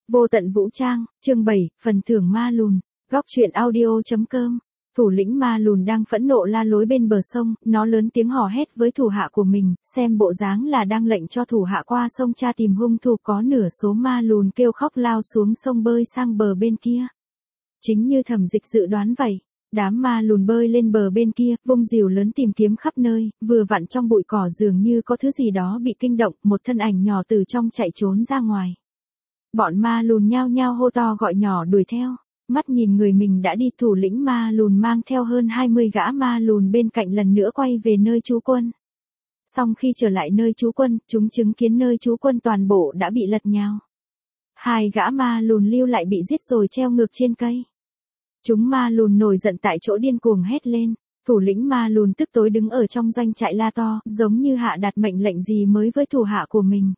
Vô tận vũ trang, chương 7, phần thưởng ma lùn, góc truyện audio.com. Thủ lĩnh ma lùn đang phẫn nộ la lối bên bờ sông, nó lớn tiếng hò hét với thủ hạ của mình, xem bộ dáng là đang lệnh cho thủ hạ qua sông tra tìm hung thủ. Có nửa số ma lùn kêu khóc lao xuống sông bơi sang bờ bên kia. Chính như Thẩm Dịch dự đoán vậy, đám ma lùn bơi lên bờ bên kia, vung rìu lớn tìm kiếm khắp nơi, vừa vặn trong bụi cỏ dường như có thứ gì đó bị kinh động, một thân ảnh nhỏ từ trong chạy trốn ra ngoài. Bọn ma lùn nhao nhao hô to gọi nhỏ đuổi theo, mắt nhìn người mình đã đi. Thủ lĩnh ma lùn mang theo hơn 20 gã ma lùn bên cạnh lần nữa quay về nơi trú quân. Xong khi trở lại nơi trú quân, chúng chứng kiến nơi trú quân toàn bộ đã bị lật nhào. Hai gã ma lùn lưu lại bị giết rồi treo ngược trên cây. Chúng ma lùn nổi giận tại chỗ điên cuồng hét lên. Thủ lĩnh ma lùn tức tối đứng ở trong doanh trại la to, giống như hạ đạt mệnh lệnh gì mới với thủ hạ của mình.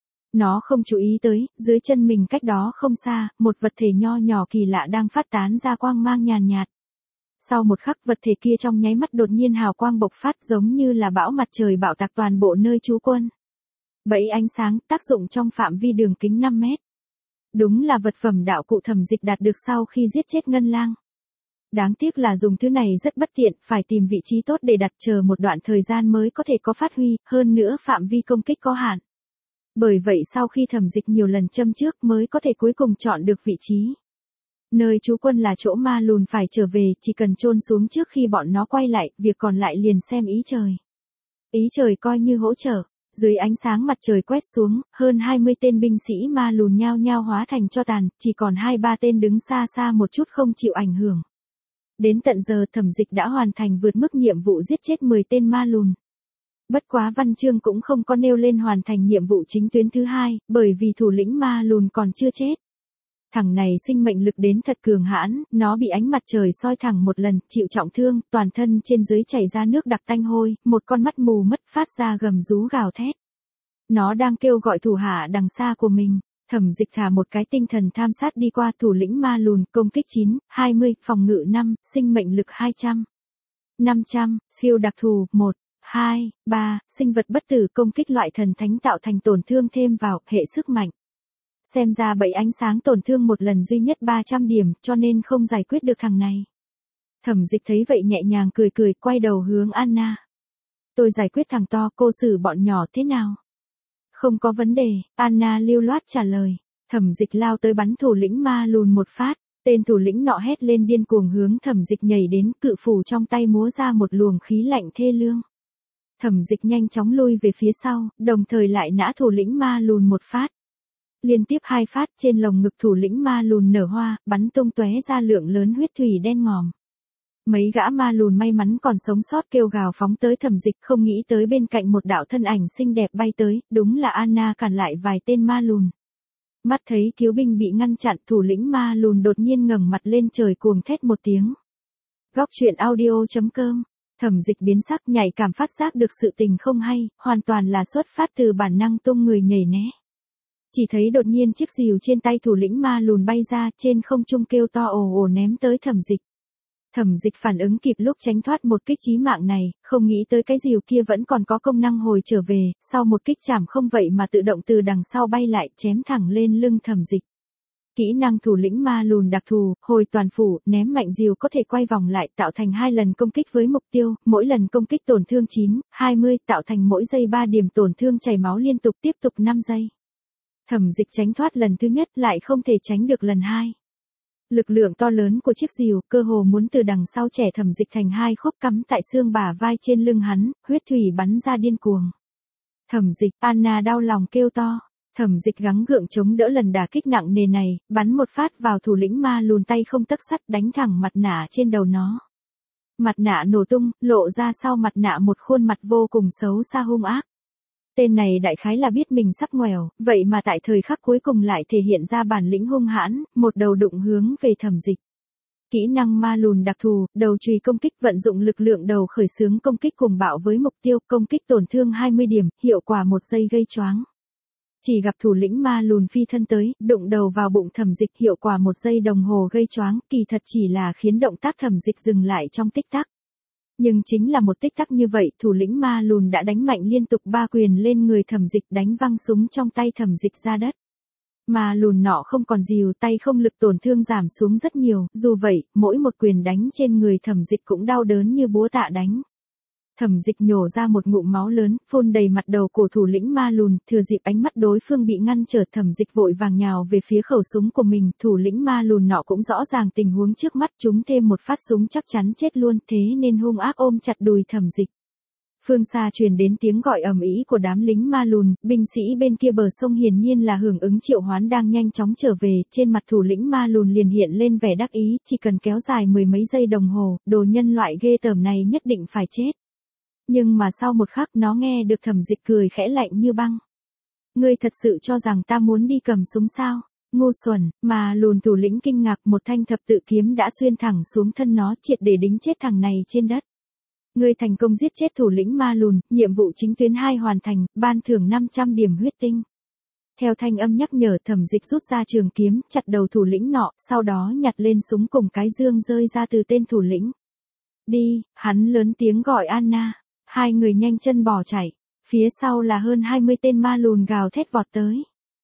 Nó không chú ý tới, dưới chân mình cách đó không xa, một vật thể nho nhỏ kỳ lạ đang phát tán ra quang mang nhàn nhạt. Sau một khắc, vật thể kia trong nháy mắt đột nhiên hào quang bộc phát, giống như là bão mặt trời bạo tạc toàn bộ nơi trú quân. Bẫy ánh sáng, tác dụng trong phạm vi đường kính 5 mét. Đúng là vật phẩm đạo cụ Thẩm Dịch đạt được sau khi giết chết Ngân Lang. Đáng tiếc là dùng thứ này rất bất tiện, phải tìm vị trí tốt để đặt, chờ một đoạn thời gian mới có thể có phát huy, hơn nữa phạm vi công kích có hạn. Bởi vậy sau khi Thẩm Dịch nhiều lần châm trước mới có thể cuối cùng chọn được vị trí. Nơi trú quân là chỗ ma lùn phải trở về, chỉ cần chôn xuống trước khi bọn nó quay lại, việc còn lại liền xem ý trời. Ý trời coi như hỗ trợ. Dưới ánh sáng mặt trời quét xuống, hơn 20 tên binh sĩ ma lùn nhao nhao hóa thành tro tàn, chỉ còn 2-3 tên đứng xa xa một chút không chịu ảnh hưởng. Đến tận giờ Thẩm Dịch đã hoàn thành vượt mức nhiệm vụ giết chết 10 tên ma lùn. Bất quá văn chương cũng không có nêu lên hoàn thành nhiệm vụ chính tuyến thứ hai, bởi vì thủ lĩnh ma lùn còn chưa chết. Thằng này sinh mệnh lực đến thật cường hãn, nó bị ánh mặt trời soi thẳng một lần, chịu trọng thương, toàn thân trên dưới chảy ra nước đặc tanh hôi, một con mắt mù mất phát ra gầm rú gào thét. Nó đang kêu gọi thủ hạ đằng xa của mình. Thẩm Dịch thả một cái tinh thần tham sát đi qua. Thủ lĩnh ma lùn, công kích 9, 20, phòng ngự 5, sinh mệnh lực 200. 500, siêu đặc thù 1, 2, 3, sinh vật bất tử, công kích loại thần thánh tạo thành tổn thương thêm vào, hệ sức mạnh. Xem ra bẫy ánh sáng tổn thương một lần duy nhất 300 điểm, cho nên không giải quyết được thằng này. Thẩm Dịch thấy vậy nhẹ nhàng cười cười, quay đầu hướng Anna. Tôi giải quyết thằng to, cô xử bọn nhỏ thế nào? Không có vấn đề, Anna lưu loát trả lời. Thẩm Dịch lao tới bắn thủ lĩnh ma lùn một phát. Tên thủ lĩnh nọ hét lên điên cuồng hướng Thẩm Dịch nhảy đến, cự phủ trong tay múa ra một luồng khí lạnh thê lương. Thẩm Dịch nhanh chóng lui về phía sau, đồng thời lại nã thủ lĩnh ma lùn một phát. Liên tiếp 2 phát, trên lồng ngực thủ lĩnh ma lùn nở hoa, bắn tung tóe ra lượng lớn huyết thủy đen ngòm. Mấy gã ma lùn may mắn còn sống sót kêu gào phóng tới Thẩm Dịch, không nghĩ tới bên cạnh một đạo thân ảnh xinh đẹp bay tới, đúng là Anna cản lại vài tên ma lùn. Mắt thấy cứu binh bị ngăn chặn, thủ lĩnh ma lùn đột nhiên ngẩng mặt lên trời cuồng thét một tiếng. Góc truyện audio.com. Thẩm Dịch biến sắc, nhạy cảm phát giác được sự tình không hay, hoàn toàn là xuất phát từ bản năng tung người nhảy né. Chỉ thấy đột nhiên chiếc rìu trên tay thủ lĩnh ma lùn bay ra, trên không trung kêu to ồ ồ ném tới Thẩm Dịch. Thẩm Dịch phản ứng kịp lúc tránh thoát một kích chí mạng này, không nghĩ tới cái rìu kia vẫn còn có công năng hồi trở về, sau một kích chảm không vậy mà tự động từ đằng sau bay lại, chém thẳng lên lưng Thẩm Dịch. Kỹ năng thủ lĩnh ma lùn đặc thù, hồi toàn phủ, ném mạnh rìu có thể quay vòng lại, tạo thành 2 lần công kích với mục tiêu, mỗi lần công kích tổn thương 9, 20, tạo thành mỗi giây 3 điểm tổn thương chảy máu liên tục, tiếp tục 5 giây. Thẩm Dịch tránh thoát lần thứ nhất, lại không thể tránh được lần 2. Lực lượng to lớn của chiếc rìu, cơ hồ muốn từ đằng sau trẻ Thẩm Dịch thành 2 khúc cắm tại xương bả vai trên lưng hắn, huyết thủy bắn ra điên cuồng. Thẩm Dịch, Anna đau lòng kêu to. Thẩm Dịch gắng gượng chống đỡ lần đả kích nặng nề này, bắn một phát vào thủ lĩnh ma lùn, tay không tấc sắt đánh thẳng mặt nạ trên đầu nó. Mặt nạ nổ tung, lộ ra sau mặt nạ một khuôn mặt vô cùng xấu xa hung ác. Tên này đại khái là biết mình sắp ngoèo, vậy mà tại thời khắc cuối cùng lại thể hiện ra bản lĩnh hung hãn, một đầu đụng hướng về Thẩm Dịch. Kỹ năng ma lùn đặc thù, đầu chùy công kích, vận dụng lực lượng đầu khởi xướng công kích cuồng bạo với mục tiêu, công kích tổn thương 20 điểm, hiệu quả 1 giây gây choáng. Chỉ gặp thủ lĩnh ma lùn phi thân tới, đụng đầu vào bụng Thẩm Dịch, hiệu quả 1 giây đồng hồ gây choáng, kỳ thật chỉ là khiến động tác Thẩm Dịch dừng lại trong tích tắc. Nhưng chính là một tích tắc như vậy, thủ lĩnh ma lùn đã đánh mạnh liên tục 3 quyền lên người Thẩm Dịch, đánh văng súng trong tay Thẩm Dịch ra đất. Ma lùn nọ không còn dìu tay không lực tổn thương giảm xuống rất nhiều, dù vậy, mỗi một quyền đánh trên người Thẩm Dịch cũng đau đớn như búa tạ đánh. Thẩm Dịch nhổ ra một ngụm máu lớn, phun đầy mặt đầu của thủ lĩnh ma lùn, thừa dịp ánh mắt đối phương bị ngăn trở, Thẩm Dịch vội vàng nhào về phía khẩu súng của mình, thủ lĩnh ma lùn nọ cũng rõ ràng tình huống trước mắt, chúng thêm một phát súng chắc chắn chết luôn, thế nên hung ác ôm chặt đùi Thẩm Dịch. Phương xa truyền đến tiếng gọi ầm ĩ của đám lính ma lùn, binh sĩ bên kia bờ sông hiển nhiên là hưởng ứng triệu hoán đang nhanh chóng trở về, trên mặt thủ lĩnh ma lùn liền hiện lên vẻ đắc ý, chỉ cần kéo dài mười mấy giây đồng hồ, đồ nhân loại ghê tởm này nhất định phải chết. Nhưng mà sau một khắc nó nghe được Thẩm Dịch cười khẽ lạnh như băng. Ngươi thật sự cho rằng ta muốn đi cầm súng sao? Ngu xuẩn, mà lùn thủ lĩnh kinh ngạc, một thanh thập tự kiếm đã xuyên thẳng xuống thân nó, triệt để đính chết thằng này trên đất. Ngươi thành công giết chết thủ lĩnh ma lùn, nhiệm vụ chính tuyến 2 hoàn thành, ban thưởng 500 điểm huyết tinh. Theo thanh âm nhắc nhở, Thẩm Dịch rút ra trường kiếm, chặt đầu thủ lĩnh nọ, sau đó nhặt lên súng cùng cái dương rơi ra từ tên thủ lĩnh. Đi, hắn lớn tiếng gọi Anna. Hai người nhanh chân bỏ chạy, phía sau là hơn 20 tên ma lùn gào thét vọt tới.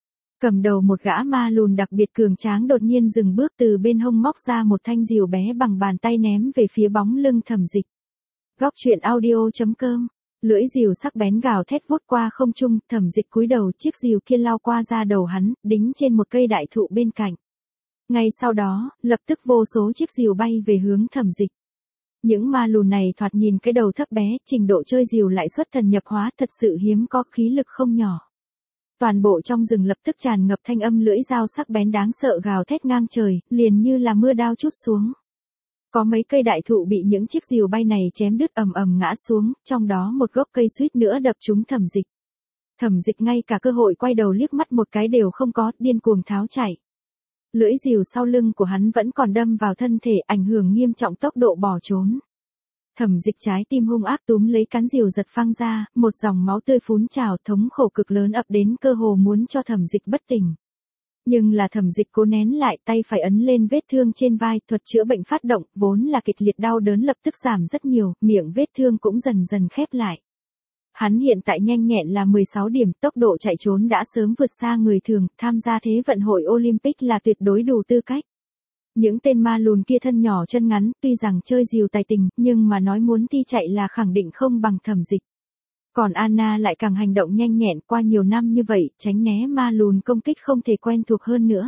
Cầm đầu một gã ma lùn đặc biệt cường tráng đột nhiên dừng bước, từ bên hông móc ra một thanh rìu bé bằng bàn tay ném về phía bóng lưng Thẩm Dịch. Góc truyện audio.com, lưỡi rìu sắc bén gào thét vút qua không trung, Thẩm Dịch cúi đầu, chiếc rìu kia lao qua da đầu hắn, đính trên một cây đại thụ bên cạnh. Ngay sau đó, lập tức vô số chiếc rìu bay về hướng Thẩm Dịch. Những ma lùn này thoạt nhìn cái đầu thấp bé, trình độ chơi rìu lại xuất thần nhập hóa, thật sự hiếm có, khí lực không nhỏ. Toàn bộ trong rừng lập tức tràn ngập thanh âm lưỡi dao sắc bén đáng sợ gào thét ngang trời, liền như là mưa đao trút xuống. Có mấy cây đại thụ bị những chiếc rìu bay này chém đứt ầm ầm ngã xuống, trong đó một gốc cây suýt nữa đập trúng Thẩm Dịch. Thẩm Dịch ngay cả cơ hội quay đầu liếc mắt một cái đều không có, điên cuồng tháo chạy. Lưỡi rìu sau lưng của hắn vẫn còn đâm vào thân thể, ảnh hưởng nghiêm trọng tốc độ bỏ trốn. Thẩm Dịch trái tim hung ác túm lấy cán rìu giật phăng ra, một dòng máu tươi phún trào, thống khổ cực lớn ập đến, cơ hồ muốn cho Thẩm Dịch bất tỉnh. Nhưng là Thẩm Dịch cố nén lại, tay phải ấn lên vết thương trên vai, thuật chữa bệnh phát động, vốn là kịch liệt đau đớn lập tức giảm rất nhiều, miệng vết thương cũng dần dần khép lại. Hắn hiện tại nhanh nhẹn là 16 điểm, tốc độ chạy trốn đã sớm vượt xa người thường, tham gia Thế vận hội Olympic là tuyệt đối đủ tư cách. Những tên ma lùn kia thân nhỏ chân ngắn, tuy rằng chơi rìu tài tình, nhưng mà nói muốn thi chạy là khẳng định không bằng Thẩm Dịch. Còn Anna lại càng hành động nhanh nhẹn, qua nhiều năm như vậy, tránh né ma lùn công kích không thể quen thuộc hơn nữa.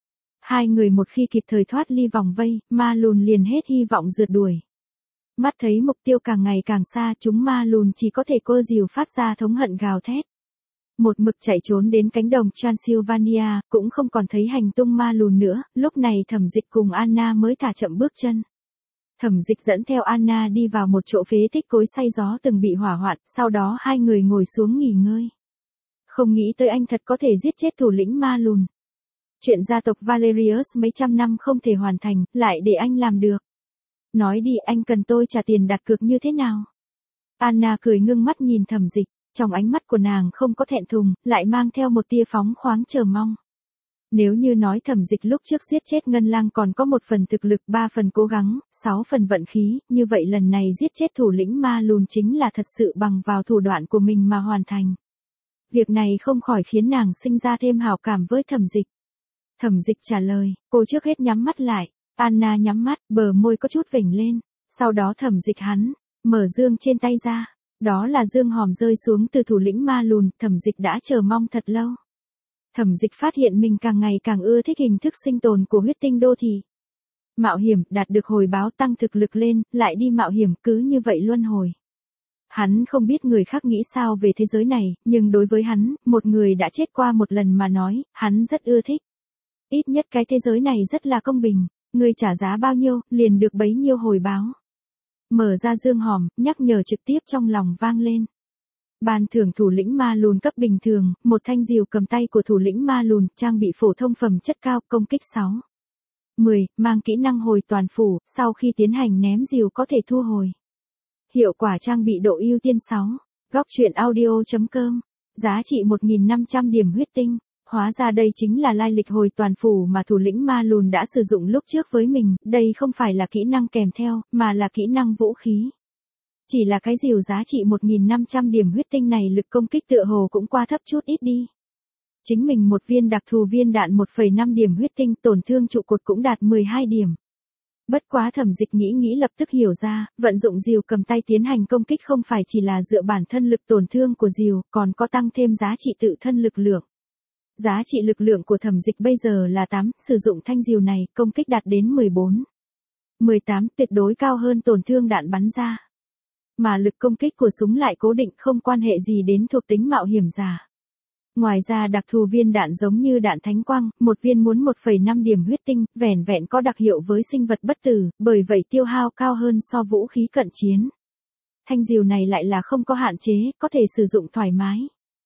Hai người một khi kịp thời thoát ly vòng vây, ma lùn liền hết hy vọng rượt đuổi. Mắt thấy mục tiêu càng ngày càng xa, chúng ma lùn chỉ có thể cơ rìu phát ra thống hận gào thét. Một mực chạy trốn đến cánh đồng Transylvania, cũng không còn thấy hành tung ma lùn nữa, lúc này Thẩm Dịch cùng Anna mới thả chậm bước chân. Thẩm Dịch dẫn theo Anna đi vào một chỗ phế tích cối xay gió từng bị hỏa hoạn, sau đó hai người ngồi xuống nghỉ ngơi. Không nghĩ tới anh thật có thể giết chết thủ lĩnh ma lùn. Chuyện gia tộc Valerius mấy trăm năm không thể hoàn thành, lại để anh làm được. Nói đi, anh cần tôi trả tiền đặt cược như thế nào? Anna cười ngưng mắt nhìn Thẩm Dịch, trong ánh mắt của nàng không có thẹn thùng, lại mang theo một tia phóng khoáng chờ mong. Nếu như nói Thẩm Dịch lúc trước giết chết Ngân Lang còn có 1 phần thực lực, 3 phần cố gắng, 6 phần vận khí, như vậy lần này giết chết thủ lĩnh ma lùn chính là thật sự bằng vào thủ đoạn của mình mà hoàn thành. Việc này không khỏi khiến nàng sinh ra thêm hảo cảm với Thẩm Dịch. Thẩm Dịch trả lời, cô trước hết nhắm mắt lại. Anna nhắm mắt, bờ môi có chút vểnh lên. Sau đó Thẩm Dịch hắn mở dương trên tay ra. Đó là dương hòm rơi xuống từ thủ lĩnh ma lùn, Thẩm Dịch đã chờ mong thật lâu. Thẩm Dịch phát hiện mình càng ngày càng ưa thích hình thức sinh tồn của huyết tinh đô thị. Mạo hiểm, đạt được hồi báo tăng thực lực lên, lại đi mạo hiểm, cứ như vậy luân hồi. Hắn không biết người khác nghĩ sao về thế giới này, nhưng đối với hắn, một người đã chết qua một lần mà nói, hắn rất ưa thích. Ít nhất cái thế giới này rất là công bình, người trả giá bao nhiêu, liền được bấy nhiêu hồi báo. Mở ra dương hòm, nhắc nhở trực tiếp trong lòng vang lên. Ban thưởng thủ lĩnh ma lùn cấp bình thường, một thanh rìu cầm tay của thủ lĩnh ma lùn, trang bị phổ thông phẩm chất cao, công kích 6. 10, mang kỹ năng hồi toàn phủ, sau khi tiến hành ném rìu có thể thu hồi. Hiệu quả trang bị độ ưu tiên 6. Góc truyện audio.com, giá trị 1.500 điểm huyết tinh. Hóa ra đây chính là lai lịch hồi toàn phủ mà thủ lĩnh ma lùn đã sử dụng lúc trước với mình, đây không phải là kỹ năng kèm theo, mà là kỹ năng vũ khí. Chỉ là cái rìu giá trị 1.500 điểm huyết tinh này lực công kích tựa hồ cũng qua thấp chút ít đi. chính mình một viên đặc thù viên đạn 1,5 điểm huyết tinh, tổn thương trụ cột cũng đạt 12 điểm. Bất quá Thẩm Dịch nghĩ lập tức hiểu ra, vận dụng rìu cầm tay tiến hành công kích không phải chỉ là dựa bản thân lực tổn thương của rìu, còn có tăng thêm giá trị tự thân lực lượng. Giá trị lực lượng của Thẩm Dịch bây giờ là 8, sử dụng thanh rìu này, công kích đạt đến 14. 18 tuyệt đối cao hơn tổn thương đạn bắn ra. Mà lực công kích của súng lại cố định không quan hệ gì đến thuộc tính mạo hiểm giả. Ngoài ra đặc thù viên đạn giống như đạn thánh quang, một viên muốn 1,5 điểm huyết tinh, vẻn vẹn có đặc hiệu với sinh vật bất tử, bởi vậy tiêu hao cao hơn so vũ khí cận chiến. Thanh rìu này lại là không có hạn chế, có thể sử dụng thoải mái.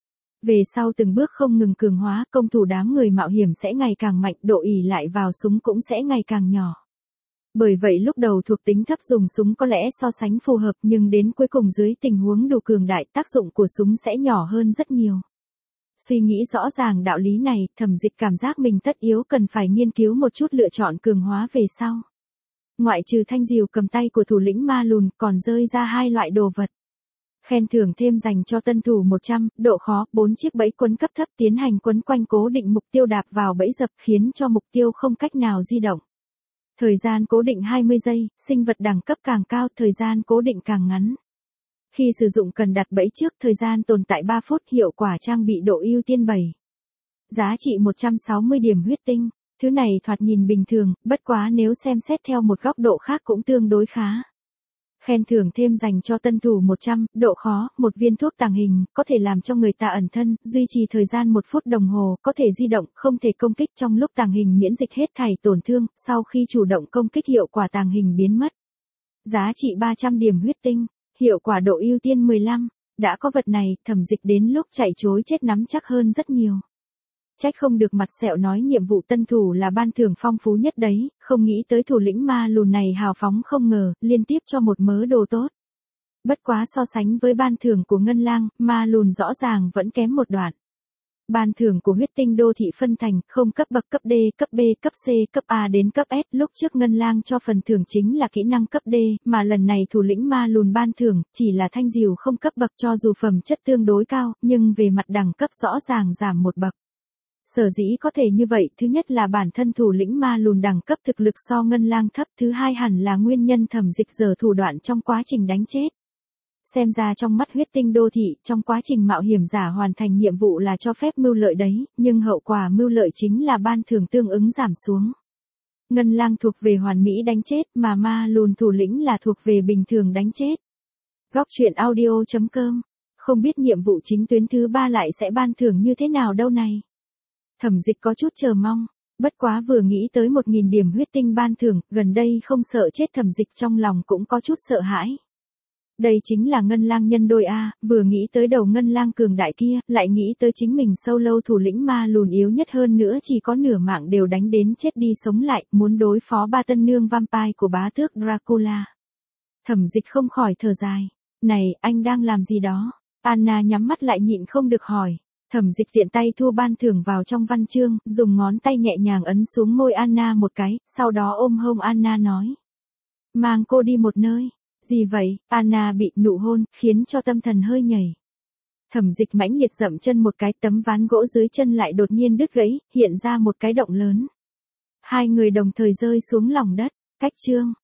Về sau từng bước không ngừng cường hóa, công thủ đám người mạo hiểm sẽ ngày càng mạnh, độ ỷ lại vào súng cũng sẽ ngày càng nhỏ. Bởi vậy lúc đầu thuộc tính thấp dùng súng có lẽ so sánh phù hợp, nhưng đến cuối cùng dưới tình huống đủ cường đại, tác dụng của súng sẽ nhỏ hơn rất nhiều. Suy nghĩ rõ ràng đạo lý này, Thẩm Dịch cảm giác mình tất yếu cần phải nghiên cứu một chút lựa chọn cường hóa về sau. Ngoại trừ thanh rìu cầm tay của thủ lĩnh ma lùn, còn rơi ra 2 loại đồ vật. Khen thưởng thêm dành cho tân thủ 100, độ khó, 4 chiếc bẫy quấn cấp thấp tiến hành quấn quanh cố định mục tiêu đạp vào bẫy dập khiến cho mục tiêu không cách nào di động. Thời gian cố định 20 giây, sinh vật đẳng cấp càng cao, thời gian cố định càng ngắn. Khi sử dụng cần đặt bẫy trước, thời gian tồn tại 3 phút, hiệu quả trang bị độ ưu tiên 7. Giá trị 160 điểm huyết tinh, thứ này thoạt nhìn bình thường, bất quá nếu xem xét theo một góc độ khác cũng tương đối khá. Khen thưởng thêm dành cho tân thủ 100, độ khó, một viên thuốc tàng hình, có thể làm cho người ta ẩn thân, duy trì thời gian 1 phút đồng hồ, có thể di động, không thể công kích trong lúc tàng hình miễn dịch hết thảy tổn thương, sau khi chủ động công kích hiệu quả tàng hình biến mất. Giá trị 300 điểm huyết tinh, hiệu quả độ ưu tiên 15, đã có vật này, Thẩm Dịch đến lúc chạy trối chết nắm chắc hơn rất nhiều. Trách không được mặt sẹo nói nhiệm vụ tân thủ là ban thưởng phong phú nhất đấy, không nghĩ tới thủ lĩnh ma lùn này hào phóng không ngờ, liên tiếp cho một mớ đồ tốt. Bất quá so sánh với ban thưởng của Ngân Lang, ma lùn rõ ràng vẫn kém một đoạn. Ban thưởng của huyết tinh đô thị phân thành, không cấp bậc cấp D, cấp B, cấp C, cấp A đến cấp S, lúc trước Ngân Lang cho phần thưởng chính là kỹ năng cấp D, mà lần này thủ lĩnh ma lùn ban thưởng, chỉ là thanh rìu không cấp bậc cho dù phẩm chất tương đối cao, nhưng về mặt đẳng cấp rõ ràng giảm một bậc. Sở dĩ có thể như vậy, thứ nhất là bản thân thủ lĩnh ma lùn đẳng cấp thực lực so Ngân Lang thấp, thứ hai hẳn là nguyên nhân Thẩm Dịch giờ thủ đoạn trong quá trình đánh chết. Xem ra trong mắt huyết tinh đô thị, trong quá trình mạo hiểm giả hoàn thành nhiệm vụ là cho phép mưu lợi đấy, nhưng hậu quả mưu lợi chính là ban thưởng tương ứng giảm xuống. Ngân Lang thuộc về hoàn mỹ đánh chết, mà ma lùn thủ lĩnh là thuộc về bình thường đánh chết. Góc truyện audio.com, không biết nhiệm vụ chính tuyến thứ 3 lại sẽ ban thưởng như thế nào đâu này. Thẩm Dịch có chút chờ mong, bất quá vừa nghĩ tới 1.000 điểm huyết tinh ban thưởng, gần đây không sợ chết Thẩm Dịch trong lòng cũng có chút sợ hãi. Đây chính là Ngân Lang nhân đôi A, vừa nghĩ tới đầu Ngân Lang cường đại kia, lại nghĩ tới chính mình solo thủ lĩnh ma lùn yếu nhất hơn nữa chỉ có nửa mạng đều đánh đến chết đi sống lại, muốn đối phó ba tân nương vampire của bá tước Dracula. Thẩm Dịch không khỏi thở dài. Này, anh đang làm gì đó? Anna nhắm mắt lại nhịn không được hỏi. Thẩm Dịch tiện tay thu ban thưởng vào trong văn chương, dùng ngón tay nhẹ nhàng ấn xuống môi Anna một cái, sau đó ôm hông Anna nói. Mang cô đi một nơi. Gì vậy? Anna bị nụ hôn, khiến cho tâm thần hơi nhảy. Thẩm Dịch mãnh liệt dậm chân một cái, tấm ván gỗ dưới chân lại đột nhiên đứt gãy, hiện ra một cái động lớn. Hai người đồng thời rơi xuống lòng đất. Cách chương.